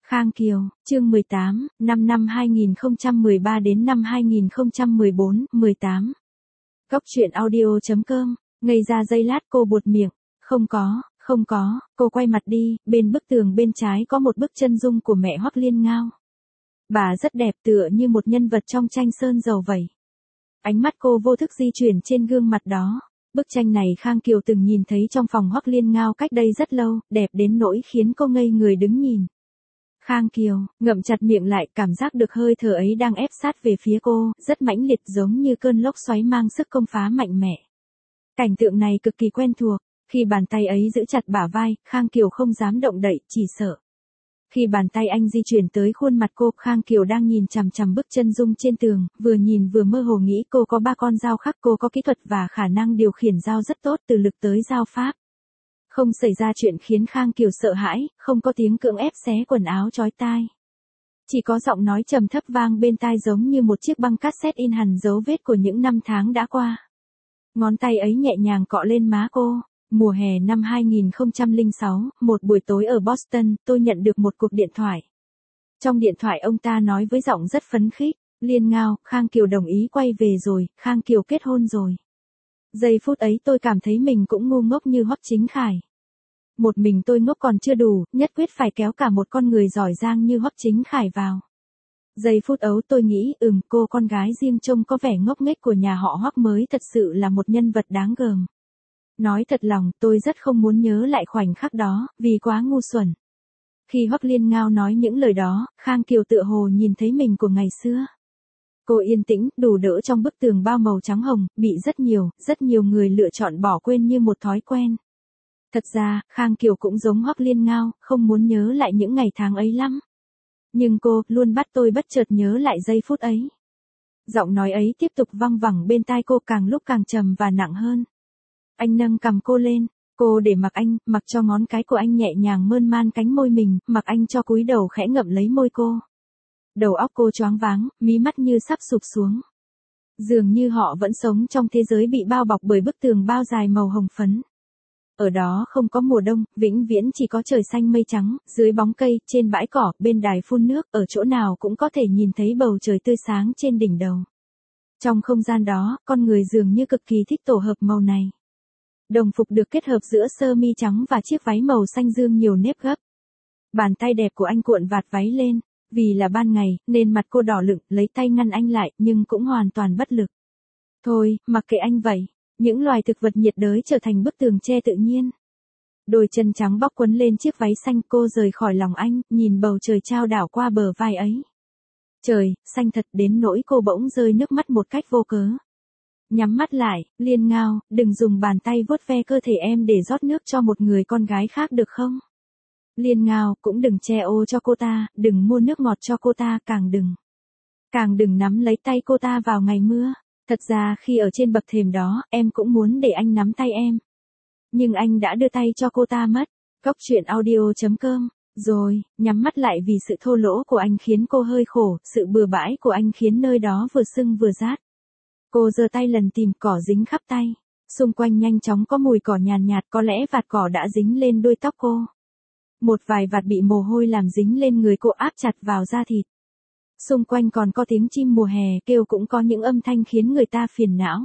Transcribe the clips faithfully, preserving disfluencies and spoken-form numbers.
Khang Kiều, chương mười tám, năm năm hai nghìn không trăm mười ba đến năm hai nghìn không trăm mười bốn, mười tám. Góc truyện audio chấm com, ngây ra giây lát cô buột miệng, không có, không có, cô quay mặt đi, bên bức tường bên trái có một bức chân dung của mẹ Hoắc Liên Ngao. Bà rất đẹp tựa như một nhân vật trong tranh sơn dầu vậy. Ánh mắt cô vô thức di chuyển trên gương mặt đó. Bức tranh này Khang Kiều từng nhìn thấy trong phòng Hoắc Liên Ngao cách đây rất lâu, đẹp đến nỗi khiến cô ngây người đứng nhìn. Khang Kiều, ngậm chặt miệng lại, cảm giác được hơi thở ấy đang ép sát về phía cô, rất mãnh liệt giống như cơn lốc xoáy mang sức công phá mạnh mẽ. Cảnh tượng này cực kỳ quen thuộc, khi bàn tay ấy giữ chặt bả vai, Khang Kiều không dám động đậy, chỉ sợ. Khi bàn tay anh di chuyển tới khuôn mặt cô, Khang Kiều đang nhìn chằm chằm bức chân dung trên tường, vừa nhìn vừa mơ hồ nghĩ cô có ba con dao khắc, cô có kỹ thuật và khả năng điều khiển dao rất tốt từ lực tới dao pháp. Không xảy ra chuyện khiến Khang Kiều sợ hãi, không có tiếng cưỡng ép xé quần áo chói tai. Chỉ có giọng nói trầm thấp vang bên tai giống như một chiếc băng cassette in hẳn dấu vết của những năm tháng đã qua. Ngón tay ấy nhẹ nhàng cọ lên má cô. Mùa hè năm hai nghìn không trăm lẻ sáu, một buổi tối ở Boston, tôi nhận được một cuộc điện thoại. Trong điện thoại ông ta nói với giọng rất phấn khích, Liên Ngao, Khang Kiều đồng ý quay về rồi, Khang Kiều kết hôn rồi. Giây phút ấy tôi cảm thấy mình cũng ngu ngốc như Hoắc Chính Khải. Một mình tôi ngốc còn chưa đủ, nhất quyết phải kéo cả một con người giỏi giang như Hoắc Chính Khải vào. Giây phút ấu tôi nghĩ, ừm, cô con gái riêng trông có vẻ ngốc nghếch của nhà họ Hoắc mới thật sự là một nhân vật đáng gờm. Nói thật lòng, tôi rất không muốn nhớ lại khoảnh khắc đó, vì quá ngu xuẩn. Khi Hoắc Liên Ngao nói những lời đó, Khang Kiều tựa hồ nhìn thấy mình của ngày xưa. Cô yên tĩnh, đủ đỡ trong bức tường bao màu trắng hồng, bị rất nhiều, rất nhiều người lựa chọn bỏ quên như một thói quen. Thật ra, Khang Kiều cũng giống Hoắc Liên Ngao, không muốn nhớ lại những ngày tháng ấy lắm. Nhưng cô, luôn bắt tôi bất chợt nhớ lại giây phút ấy. Giọng nói ấy tiếp tục văng vẳng bên tai cô, càng lúc càng trầm và nặng hơn. Anh nâng cằm cô lên, cô để mặc anh, mặc cho ngón cái của anh nhẹ nhàng mơn man cánh môi mình, mặc anh cho cúi đầu khẽ ngậm lấy môi cô. Đầu óc cô choáng váng, mí mắt như sắp sụp xuống. Dường như họ vẫn sống trong thế giới bị bao bọc bởi bức tường bao dài màu hồng phấn. Ở đó không có mùa đông, vĩnh viễn chỉ có trời xanh mây trắng, dưới bóng cây, trên bãi cỏ, bên đài phun nước, ở chỗ nào cũng có thể nhìn thấy bầu trời tươi sáng trên đỉnh đầu. Trong không gian đó, con người dường như cực kỳ thích tổ hợp màu này. Đồng phục được kết hợp giữa sơ mi trắng và chiếc váy màu xanh dương nhiều nếp gấp. Bàn tay đẹp của anh cuộn vạt váy lên, vì là ban ngày, nên mặt cô đỏ lựng, lấy tay ngăn anh lại, nhưng cũng hoàn toàn bất lực. Thôi, mặc kệ anh vậy. Những loài thực vật nhiệt đới trở thành bức tường che tự nhiên. Đôi chân trắng bóc quấn lên chiếc váy xanh, cô rời khỏi lòng anh, nhìn bầu trời trao đảo qua bờ vai ấy. Trời, xanh thật đến nỗi cô bỗng rơi nước mắt một cách vô cớ. Nhắm mắt lại, Liên Ngao, đừng dùng bàn tay vuốt ve cơ thể em để rót nước cho một người con gái khác được không? Liên Ngao, cũng đừng che ô cho cô ta, đừng mua nước ngọt cho cô ta, càng đừng. Càng đừng nắm lấy tay cô ta vào ngày mưa. Thật ra khi ở trên bậc thềm đó, em cũng muốn để anh nắm tay em. Nhưng anh đã đưa tay cho cô ta mất. Góc truyện audio chấm com. Rồi, nhắm mắt lại vì sự thô lỗ của anh khiến cô hơi khổ, sự bừa bãi của anh khiến nơi đó vừa sưng vừa rát. Cô giơ tay lần tìm, cỏ dính khắp tay. Xung quanh nhanh chóng có mùi cỏ nhàn nhạt, có lẽ vạt cỏ đã dính lên đuôi tóc cô. Một vài vạt bị mồ hôi làm dính lên người cô, áp chặt vào da thịt. Xung quanh còn có tiếng chim mùa hè kêu, cũng có những âm thanh khiến người ta phiền não.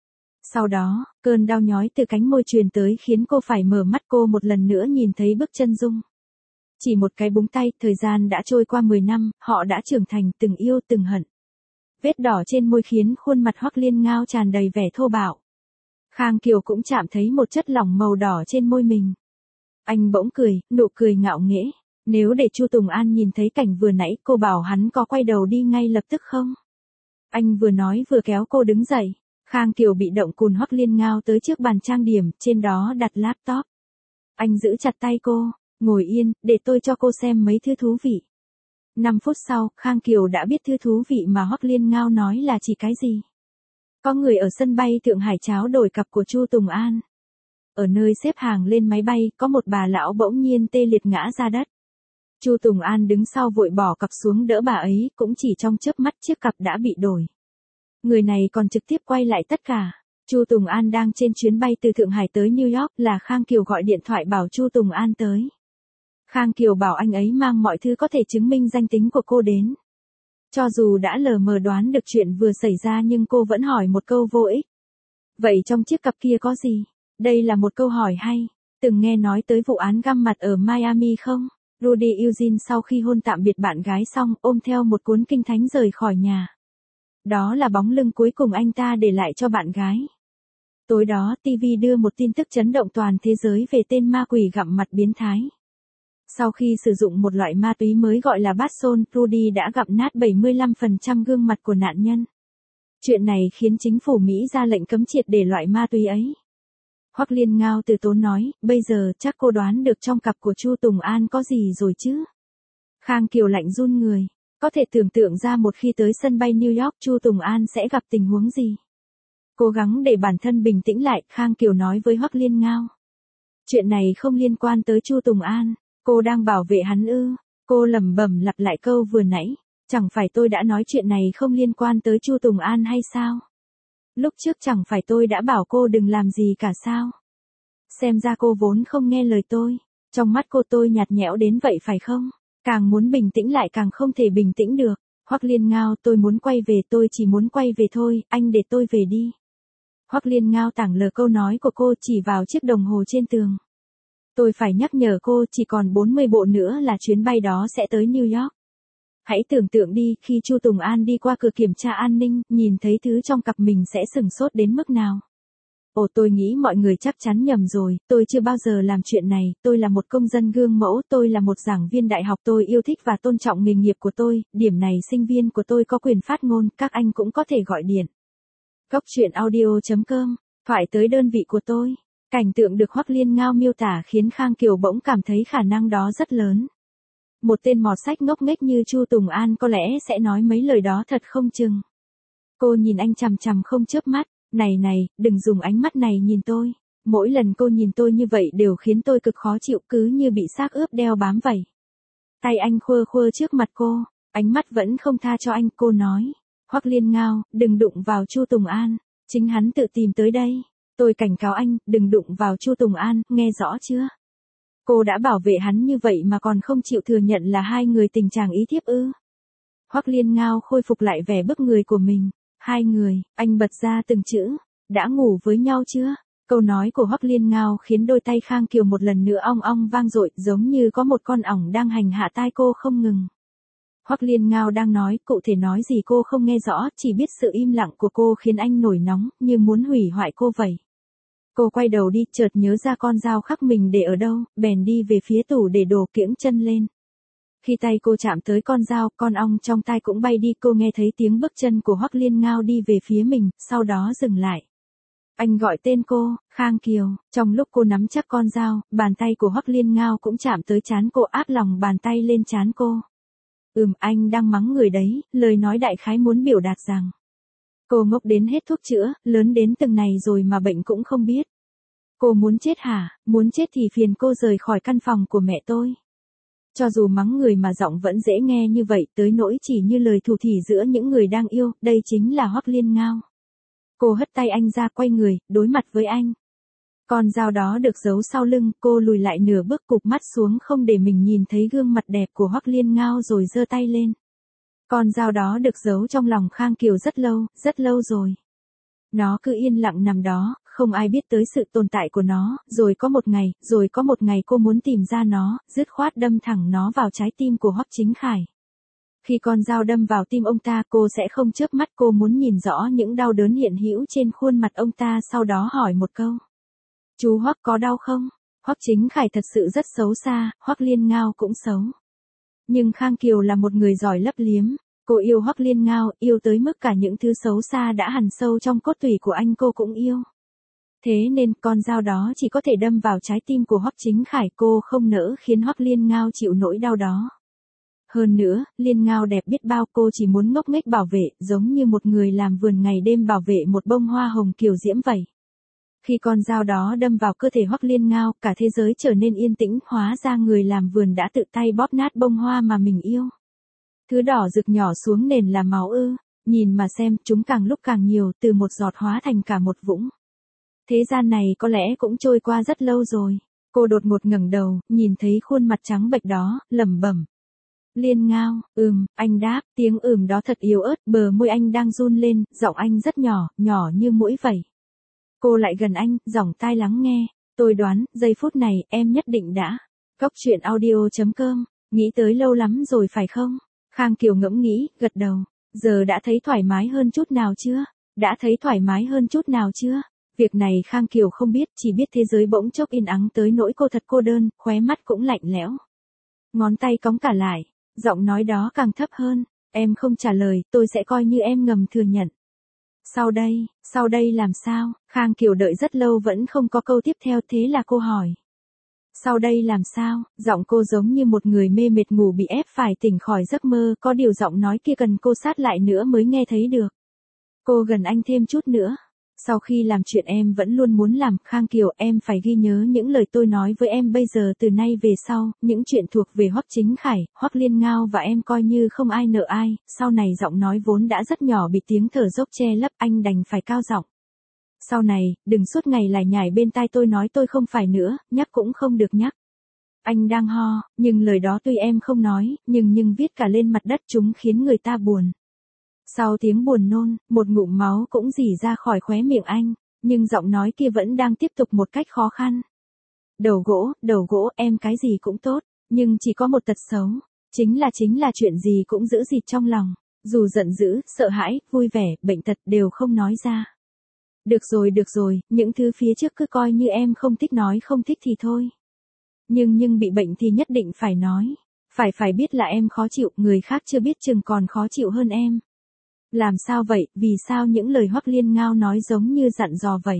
Sau đó, cơn đau nhói từ cánh môi truyền tới khiến cô phải mở mắt, cô một lần nữa nhìn thấy bức chân dung. Chỉ một cái búng tay, thời gian đã trôi qua mười năm, họ đã trưởng thành, từng yêu từng hận. Vết đỏ trên môi khiến khuôn mặt Hoắc Liên Ngao tràn đầy vẻ thô bạo. Khang Kiều cũng chạm thấy một chất lỏng màu đỏ trên môi mình. Anh bỗng cười, nụ cười ngạo nghễ. Nếu để Chu Tùng An nhìn thấy cảnh vừa nãy, cô bảo hắn có quay đầu đi ngay lập tức không? Anh vừa nói vừa kéo cô đứng dậy. Khang Kiều bị động cùn Hoắc Liên Ngao tới trước bàn trang điểm, trên đó đặt laptop. Anh giữ chặt tay cô, ngồi yên, để tôi cho cô xem mấy thứ thú vị. Năm phút sau, Khang Kiều đã biết thứ thú vị mà Hoắc Liên Ngao nói là chỉ cái gì. Có người ở sân bay Thượng Hải tráo đổi cặp của Chu Tùng An. Ở nơi xếp hàng lên máy bay, có một bà lão bỗng nhiên tê liệt ngã ra đất. Chu Tùng An đứng sau vội bỏ cặp xuống đỡ bà ấy, cũng chỉ trong chớp mắt chiếc cặp đã bị đổi. Người này còn trực tiếp quay lại tất cả. Chu Tùng An đang trên chuyến bay từ Thượng Hải tới New York, là Khang Kiều gọi điện thoại bảo Chu Tùng An tới. Khang Kiều bảo anh ấy mang mọi thứ có thể chứng minh danh tính của cô đến. Cho dù đã lờ mờ đoán được chuyện vừa xảy ra nhưng cô vẫn hỏi một câu vô ích. Vậy trong chiếc cặp kia có gì? Đây là một câu hỏi hay. Từng nghe nói tới vụ án găm mặt ở Miami không? Rudy Eugene sau khi hôn tạm biệt bạn gái xong ôm theo một cuốn kinh thánh rời khỏi nhà. Đó là bóng lưng cuối cùng anh ta để lại cho bạn gái. Tối đó ti vi đưa một tin tức chấn động toàn thế giới về tên ma quỷ gặm mặt biến thái. Sau khi sử dụng một loại ma túy mới gọi là Batson, Rudy đã gặm nát bảy mươi lăm phần trăm gương mặt của nạn nhân. Chuyện này khiến chính phủ Mỹ ra lệnh cấm triệt để loại ma túy ấy. Hoắc Liên Ngao từ tốn nói, bây giờ chắc cô đoán được trong cặp của Chu Tùng An có gì rồi chứ? Khang Kiều lạnh run người, có thể tưởng tượng ra một khi tới sân bay New York Chu Tùng An sẽ gặp tình huống gì. Cố gắng để bản thân bình tĩnh lại, Khang Kiều nói với Hoắc Liên Ngao. Chuyện này không liên quan tới Chu Tùng An, cô đang bảo vệ hắn ư? Cô lẩm bẩm lặp lại câu vừa nãy, chẳng phải tôi đã nói chuyện này không liên quan tới Chu Tùng An hay sao? Lúc trước chẳng phải tôi đã bảo cô đừng làm gì cả sao? Xem ra cô vốn không nghe lời tôi. Trong mắt cô tôi nhạt nhẽo đến vậy phải không? Càng muốn bình tĩnh lại càng không thể bình tĩnh được. Hoắc Liên Ngao, tôi muốn quay về, tôi chỉ muốn quay về thôi, anh để tôi về đi. Hoắc Liên Ngao tảng lờ câu nói của cô chỉ vào chiếc đồng hồ trên tường. Tôi phải nhắc nhở cô chỉ còn bốn mươi bộ nữa là chuyến bay đó sẽ tới New York. Hãy tưởng tượng đi, khi Chu Tùng An đi qua cửa kiểm tra an ninh, nhìn thấy thứ trong cặp mình sẽ sửng sốt đến mức nào. Ồ, tôi nghĩ mọi người chắc chắn nhầm rồi, tôi chưa bao giờ làm chuyện này, tôi là một công dân gương mẫu, tôi là một giảng viên đại học, tôi yêu thích và tôn trọng nghề nghiệp của tôi, điểm này sinh viên của tôi có quyền phát ngôn, các anh cũng có thể gọi điện. Góc truyện audio chấm com, thoại tới đơn vị của tôi. Cảnh tượng được Hoắc Liên Ngao miêu tả khiến Khang Kiều bỗng cảm thấy khả năng đó rất lớn. Một tên mọt sách ngốc nghếch như Chu Tùng An có lẽ sẽ nói mấy lời đó thật không chừng. Cô nhìn anh chằm chằm không chớp mắt, này này, đừng dùng ánh mắt này nhìn tôi. Mỗi lần cô nhìn tôi như vậy đều khiến tôi cực khó chịu, cứ như bị xác ướp đeo bám vậy. Tay anh khua khua trước mặt cô, ánh mắt vẫn không tha cho anh, cô nói. Hoắc Liên Ngao, đừng đụng vào Chu Tùng An, chính hắn tự tìm tới đây. Tôi cảnh cáo anh, đừng đụng vào Chu Tùng An, nghe rõ chưa? Cô đã bảo vệ hắn như vậy mà còn không chịu thừa nhận là hai người tình chàng ý thiếp ư? Hoắc Liên Ngao khôi phục lại vẻ bức người của mình. Hai người, anh bật ra từng chữ, đã ngủ với nhau chưa? Câu nói của Hoắc Liên Ngao khiến đôi tay Khang Kiều một lần nữa ong ong vang dội, giống như có một con ỏng đang hành hạ tai cô không ngừng. Hoắc Liên Ngao đang nói, cụ thể nói gì cô không nghe rõ, chỉ biết sự im lặng của cô khiến anh nổi nóng, như muốn hủy hoại cô vậy. Cô quay đầu đi, chợt nhớ ra con dao khắc mình để ở đâu, bèn đi về phía tủ để đồ, kiễng chân lên. Khi tay cô chạm tới con dao, con ong trong tai cũng bay đi, cô nghe thấy tiếng bước chân của Hoắc Liên Ngao đi về phía mình, sau đó dừng lại. Anh gọi tên cô, Khang Kiều, trong lúc cô nắm chắc con dao, bàn tay của Hoắc Liên Ngao cũng chạm tới trán cô, áp lòng bàn tay lên trán cô. Ừm, anh đang mắng người đấy, lời nói đại khái muốn biểu đạt rằng. Cô ngốc đến hết thuốc chữa, lớn đến từng này rồi mà bệnh cũng không biết. Cô muốn chết hả? Muốn chết thì phiền cô rời khỏi căn phòng của mẹ tôi. Cho dù mắng người mà giọng vẫn dễ nghe như vậy, tới nỗi chỉ như lời thủ thỉ giữa những người đang yêu, đây chính là Hoắc Liên Ngao. Cô hất tay anh ra, quay người, đối mặt với anh. Con dao đó được giấu sau lưng, cô lùi lại nửa bước, cụp mắt xuống không để mình nhìn thấy gương mặt đẹp của Hoắc Liên Ngao rồi giơ tay lên. Con dao đó được giấu trong lòng Khang Kiều rất lâu, rất lâu rồi. Nó cứ yên lặng nằm đó, không ai biết tới sự tồn tại của nó, rồi có một ngày, rồi có một ngày cô muốn tìm ra nó, dứt khoát đâm thẳng nó vào trái tim của Hoắc Chính Khải. Khi con dao đâm vào tim ông ta, cô sẽ không chớp mắt, cô muốn nhìn rõ những đau đớn hiện hữu trên khuôn mặt ông ta, sau đó hỏi một câu. Chú Hoắc có đau không? Hoắc Chính Khải thật sự rất xấu xa, Hoắc Liên Ngao cũng xấu. Nhưng Khang Kiều là một người giỏi lấp liếm. Cô yêu Hoắc Liên Ngao, yêu tới mức cả những thứ xấu xa đã hằn sâu trong cốt tủy của anh cô cũng yêu. Thế nên con dao đó chỉ có thể đâm vào trái tim của Hoắc Chính Khải, cô không nỡ khiến Hoắc Liên Ngao chịu nỗi đau đó. Hơn nữa, Liên Ngao đẹp biết bao, cô chỉ muốn ngốc nghếch bảo vệ, giống như một người làm vườn ngày đêm bảo vệ một bông hoa hồng kiều diễm vậy. Khi con dao đó đâm vào cơ thể Hoắc Liên Ngao, cả thế giới trở nên yên tĩnh, hóa ra người làm vườn đã tự tay bóp nát bông hoa mà mình yêu. Thứ đỏ rực nhỏ xuống nền là máu ư, nhìn mà xem, chúng càng lúc càng nhiều, từ một giọt hóa thành cả một vũng. Thế gian này có lẽ cũng trôi qua rất lâu rồi. Cô đột ngột ngẩng đầu, nhìn thấy khuôn mặt trắng bệch đó, lẩm bẩm. Liên Ngao, ừm, anh đáp, tiếng ừm đó thật yếu ớt, bờ môi anh đang run lên, giọng anh rất nhỏ, nhỏ như muỗi vậy. Cô lại gần anh, dòng tai lắng nghe, tôi đoán, giây phút này, em nhất định đã. Cốc truyện audio chấm com, nghĩ tới lâu lắm rồi phải không? Khang Kiều ngẫm nghĩ, gật đầu, giờ đã thấy thoải mái hơn chút nào chưa? Đã thấy thoải mái hơn chút nào chưa? Việc này Khang Kiều không biết, chỉ biết thế giới bỗng chốc yên ắng tới nỗi cô thật cô đơn, khóe mắt cũng lạnh lẽo. Ngón tay cong cả lại, giọng nói đó càng thấp hơn, em không trả lời, tôi sẽ coi như em ngầm thừa nhận. Sau đây, sau đây làm sao? Khang Kiều đợi rất lâu vẫn không có câu tiếp theo, thế là cô hỏi. Sau đây làm sao? Giọng cô giống như một người mê mệt ngủ bị ép phải tỉnh khỏi giấc mơ, có điều giọng nói kia cần cô sát lại nữa mới nghe thấy được. Cô gần anh thêm chút nữa. Sau khi làm chuyện em vẫn luôn muốn làm, Khang Kiều, em phải ghi nhớ những lời tôi nói với em bây giờ từ nay về sau, những chuyện thuộc về Hoắc Chính Khải, Hoắc Liên Ngao và em coi như không ai nợ ai, sau này giọng nói vốn đã rất nhỏ bị tiếng thở dốc che lấp, anh đành phải cao giọng. Sau này, đừng suốt ngày lải nhải bên tai tôi nói tôi không phải nữa, nhắc cũng không được nhắc. Anh đang ho, nhưng lời đó tuy em không nói, nhưng nhưng viết cả lên mặt đất chúng khiến người ta buồn. Sau tiếng buồn nôn, một ngụm máu cũng rỉ ra khỏi khóe miệng anh, nhưng giọng nói kia vẫn đang tiếp tục một cách khó khăn. Đầu gỗ, đầu gỗ, em cái gì cũng tốt, nhưng chỉ có một tật xấu, chính là chính là chuyện gì cũng giữ dịt trong lòng, dù giận dữ, sợ hãi, vui vẻ, bệnh tật đều không nói ra. Được rồi, được rồi, những thứ phía trước cứ coi như em không thích nói không thích thì thôi. Nhưng nhưng bị bệnh thì nhất định phải nói, phải phải biết là em khó chịu, người khác chưa biết chừng còn khó chịu hơn em. Làm sao vậy, vì sao những lời Hoắc Liên Ngao nói giống như dặn dò vậy?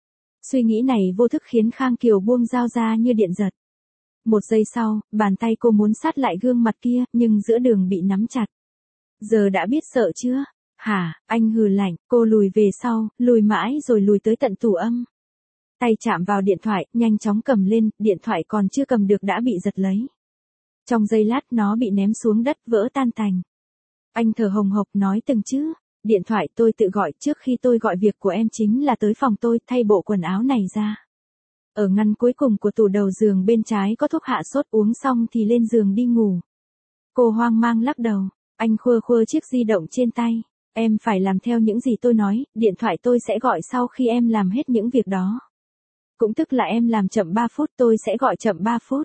Suy nghĩ này vô thức khiến Khang Kiều buông dao ra như điện giật. Một giây sau, bàn tay cô muốn sát lại gương mặt kia, nhưng giữa đường bị nắm chặt. Giờ đã biết sợ chưa? Hả, anh hừ lạnh, cô lùi về sau, lùi mãi rồi lùi tới tận tủ âm. Tay chạm vào điện thoại, nhanh chóng cầm lên, điện thoại còn chưa cầm được đã bị giật lấy. Trong giây lát nó bị ném xuống đất vỡ tan tành. Anh thở hồng hộc nói từng chữ, điện thoại tôi tự gọi, trước khi tôi gọi việc của em chính là tới phòng tôi thay bộ quần áo này ra. Ở ngăn cuối cùng của tủ đầu giường bên trái có thuốc hạ sốt, uống xong thì lên giường đi ngủ. Cô hoang mang lắc đầu, anh khua khua chiếc di động trên tay, em phải làm theo những gì tôi nói, điện thoại tôi sẽ gọi sau khi em làm hết những việc đó. Cũng tức là em làm chậm ba phút tôi sẽ gọi chậm ba phút.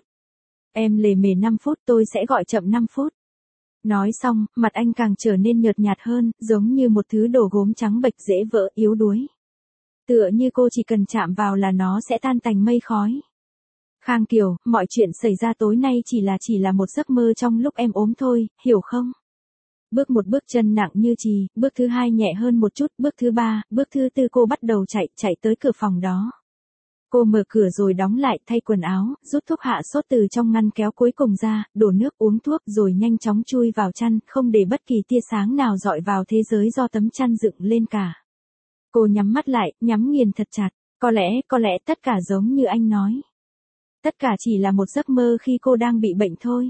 Em lề mề năm phút tôi sẽ gọi chậm năm phút. Nói xong, mặt anh càng trở nên nhợt nhạt hơn, giống như một thứ đồ gốm trắng bệch dễ vỡ, yếu đuối. Tựa như cô chỉ cần chạm vào là nó sẽ tan thành mây khói. Khang Kiều, mọi chuyện xảy ra tối nay chỉ là chỉ là một giấc mơ trong lúc em ốm thôi, hiểu không? Bước một bước chân nặng như chì, bước thứ hai nhẹ hơn một chút, bước thứ ba, bước thứ tư cô bắt đầu chạy, chạy tới cửa phòng đó. Cô mở cửa rồi đóng lại, thay quần áo, rút thuốc hạ sốt từ trong ngăn kéo cuối cùng ra, đổ nước uống thuốc rồi nhanh chóng chui vào chăn, không để bất kỳ tia sáng nào dọi vào thế giới do tấm chăn dựng lên cả. Cô nhắm mắt lại, nhắm nghiền thật chặt, có lẽ, có lẽ tất cả giống như anh nói. Tất cả chỉ là một giấc mơ khi cô đang bị bệnh thôi.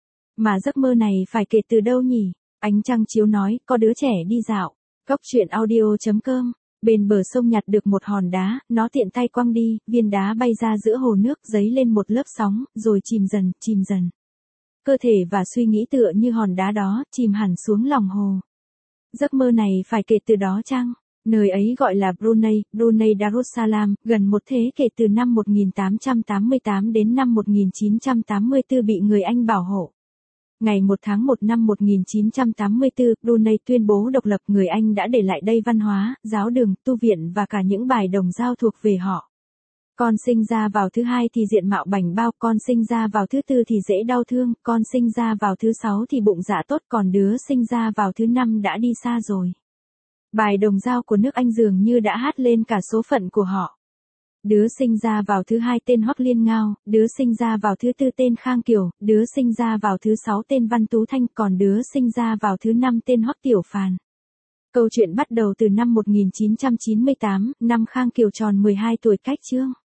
Mà giấc mơ này phải kể từ đâu nhỉ? Ánh trăng chiếu nói, có đứa trẻ đi dạo. Cốc truyện audio chấm com. Bên bờ sông nhặt được một hòn đá, nó tiện tay quăng đi, viên đá bay ra giữa hồ nước, dấy lên một lớp sóng, rồi chìm dần, chìm dần. Cơ thể và suy nghĩ tựa như hòn đá đó, chìm hẳn xuống lòng hồ. Giấc mơ này phải kể từ đó chăng? Nơi ấy gọi là Brunei, Brunei Darussalam, gần một thế kể từ năm một nghìn tám trăm tám mươi tám đến năm một nghìn chín trăm tám mươi tư bị người Anh bảo hộ. Ngày một tháng một năm một nghìn chín trăm tám mươi tư, Brunei tuyên bố độc lập, người Anh đã để lại đây văn hóa, giáo đường, tu viện và cả những bài đồng dao thuộc về họ. Con sinh ra vào thứ hai thì diện mạo bảnh bao, con sinh ra vào thứ tư thì dễ đau thương, con sinh ra vào thứ sáu thì bụng dạ tốt, còn đứa sinh ra vào thứ năm đã đi xa rồi. Bài đồng dao của nước Anh dường như đã hát lên cả số phận của họ. Đứa sinh ra vào thứ hai tên Hoắc Liên Ngao, đứa sinh ra vào thứ tư tên Khang Kiều, đứa sinh ra vào thứ sáu tên Văn Tú Thanh, còn đứa sinh ra vào thứ năm tên Hoắc Tiểu Phàn. Câu chuyện bắt đầu từ năm một nghìn chín trăm chín mươi tám, năm Khang Kiều tròn mười hai tuổi cách chương.